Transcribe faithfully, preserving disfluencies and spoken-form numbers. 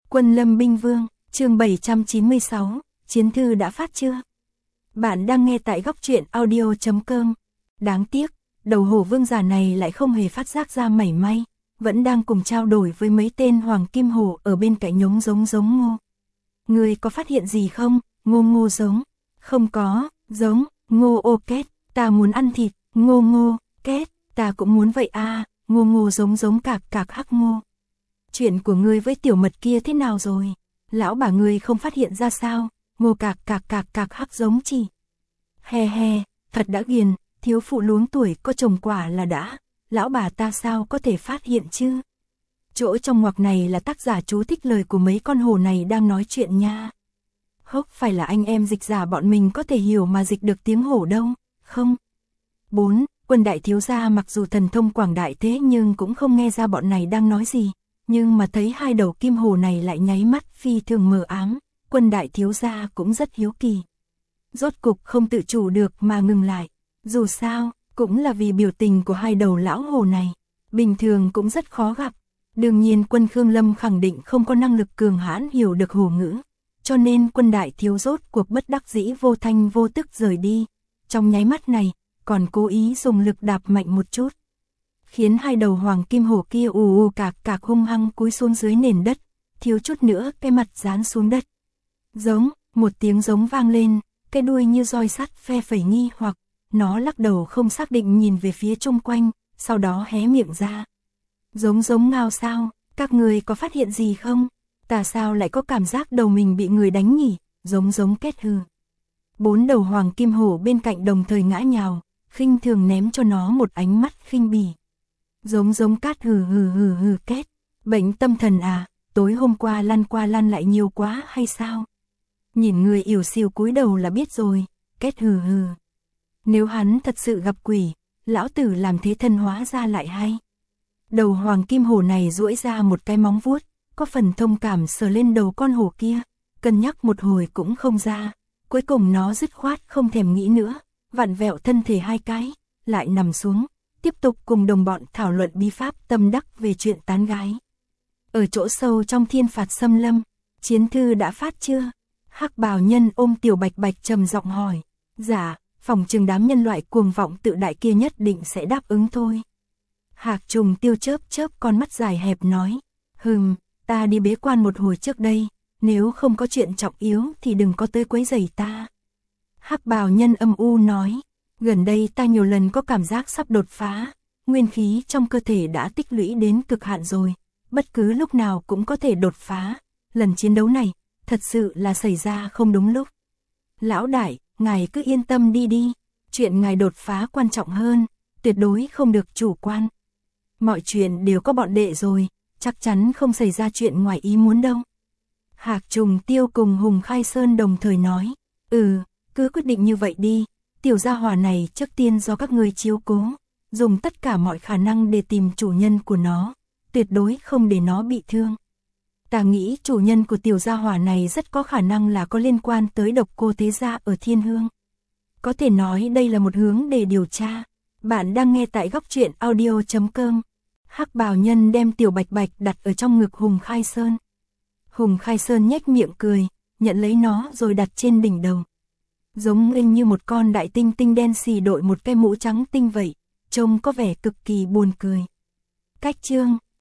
Quân Lâm Binh Vương, chương bảy trăm chín mươi sáu, chiến thư đã phát chưa? Bạn đang nghe tại góc truyện audio chấm com. Đáng tiếc, đầu hổ vương giả này lại không hề phát giác ra mảy may, vẫn đang cùng trao đổi với mấy tên hoàng kim hổ ở bên cạnh nhống giống giống ngô. Người có phát hiện gì không? Ngô ngô giống. Không có, giống, ngô ô két, ta muốn ăn thịt, ngô ngô, két, ta cũng muốn vậy à, ngô ngô giống giống cạc cạc hắc ngô. Chuyện của ngươi với tiểu mật kia thế nào rồi? Lão bà ngươi không phát hiện ra sao? Ngô cạc cạc cạc cạc hắc giống chỉ. He he, thật đã ghiền, thiếu phụ luống tuổi có trồng quả là đã, lão bà ta sao có thể phát hiện chứ? Chỗ trong ngoặc này là tác giả chú thích lời của mấy con hổ này đang nói chuyện nha. Hốc phải là anh em dịch giả bọn mình có thể hiểu mà dịch được tiếng hổ đâu, không? bốn. Quân đại thiếu gia mặc dù thần thông quảng đại thế nhưng cũng không nghe ra bọn này đang nói gì, nhưng mà thấy hai đầu kim hổ này lại nháy mắt phi thường mờ ám, quân đại thiếu gia cũng rất hiếu kỳ. Rốt cục không tự chủ được mà ngừng lại, dù sao, cũng là vì biểu tình của hai đầu lão hổ này, bình thường cũng rất khó gặp. Đương nhiên quân Khương Lâm khẳng định không có năng lực cường hãn hiểu được hổ ngữ, cho nên quân đại thiếu rốt cuộc bất đắc dĩ vô thanh vô tức rời đi, trong nháy mắt này, còn cố ý dùng lực đạp mạnh một chút, khiến hai đầu hoàng kim hổ kia ù ù cạc cạc hung hăng cúi xuống dưới nền đất, thiếu chút nữa cái mặt dán xuống đất. Giống, một tiếng giống vang lên, cái đuôi như roi sắt phe phẩy nghi hoặc, nó lắc đầu không xác định nhìn về phía chung quanh, sau đó hé miệng ra. Giống giống ngao sao, các người có phát hiện gì không? Ta sao lại có cảm giác đầu mình bị người đánh nhỉ? Giống giống két hừ. Bốn đầu hoàng kim hổ bên cạnh đồng thời ngã nhào, khinh thường ném cho nó một ánh mắt khinh bỉ. Giống giống cát hừ hừ hừ hừ két. Bệnh tâm thần à, tối hôm qua lăn qua lăn lại nhiều quá hay sao? Nhìn người ỉu xìu cúi đầu là biết rồi, két hừ hừ. Nếu hắn thật sự gặp quỷ, lão tử làm thế thân hóa ra lại hay. Đầu hoàng kim hổ này duỗi ra một cái móng vuốt, có phần thông cảm sờ lên đầu con hổ kia, cân nhắc một hồi cũng không ra, cuối cùng nó dứt khoát không thèm nghĩ nữa, vặn vẹo thân thể hai cái, lại nằm xuống, tiếp tục cùng đồng bọn thảo luận bí pháp tâm đắc về chuyện tán gái. Ở chỗ sâu trong thiên phạt xâm lâm, chiến thư đã phát chưa? Hắc bào nhân ôm tiểu bạch bạch trầm giọng hỏi. Dạ, phòng trừng đám nhân loại cuồng vọng tự đại kia nhất định sẽ đáp ứng thôi. Hạc trùng tiêu chớp chớp con mắt dài hẹp nói. Hừm, ta đi bế quan một hồi trước đây, nếu không có chuyện trọng yếu thì đừng có tới quấy rầy ta. Hắc bào nhân âm u nói. Gần đây ta nhiều lần có cảm giác sắp đột phá, nguyên khí trong cơ thể đã tích lũy đến cực hạn rồi, bất cứ lúc nào cũng có thể đột phá. Lần chiến đấu này, thật sự là xảy ra không đúng lúc. Lão đại, ngài cứ yên tâm đi đi, chuyện ngài đột phá quan trọng hơn, tuyệt đối không được chủ quan. Mọi chuyện đều có bọn đệ rồi, chắc chắn không xảy ra chuyện ngoài ý muốn đâu. Hạc trùng tiêu cùng Hùng Khai Sơn đồng thời nói. Ừ, cứ quyết định như vậy đi, tiểu gia hỏa này trước tiên do các ngươi chiếu cố, dùng tất cả mọi khả năng để tìm chủ nhân của nó, tuyệt đối không để nó bị thương. Ta nghĩ chủ nhân của tiểu gia hỏa này rất có khả năng là có liên quan tới độc cô thế gia ở Thiên Hương. Có thể nói đây là một hướng để điều tra. Bạn đang nghe tại góc truyện audio chấm com. Hắc bào nhân đem tiểu bạch bạch đặt ở trong ngực Hùng Khai Sơn. Hùng Khai Sơn nhếch miệng cười, nhận lấy nó rồi đặt trên đỉnh đầu. Giống nghênh như một con đại tinh tinh đen xì đội một cái mũ trắng tinh vậy, trông có vẻ cực kỳ buồn cười. Cách chương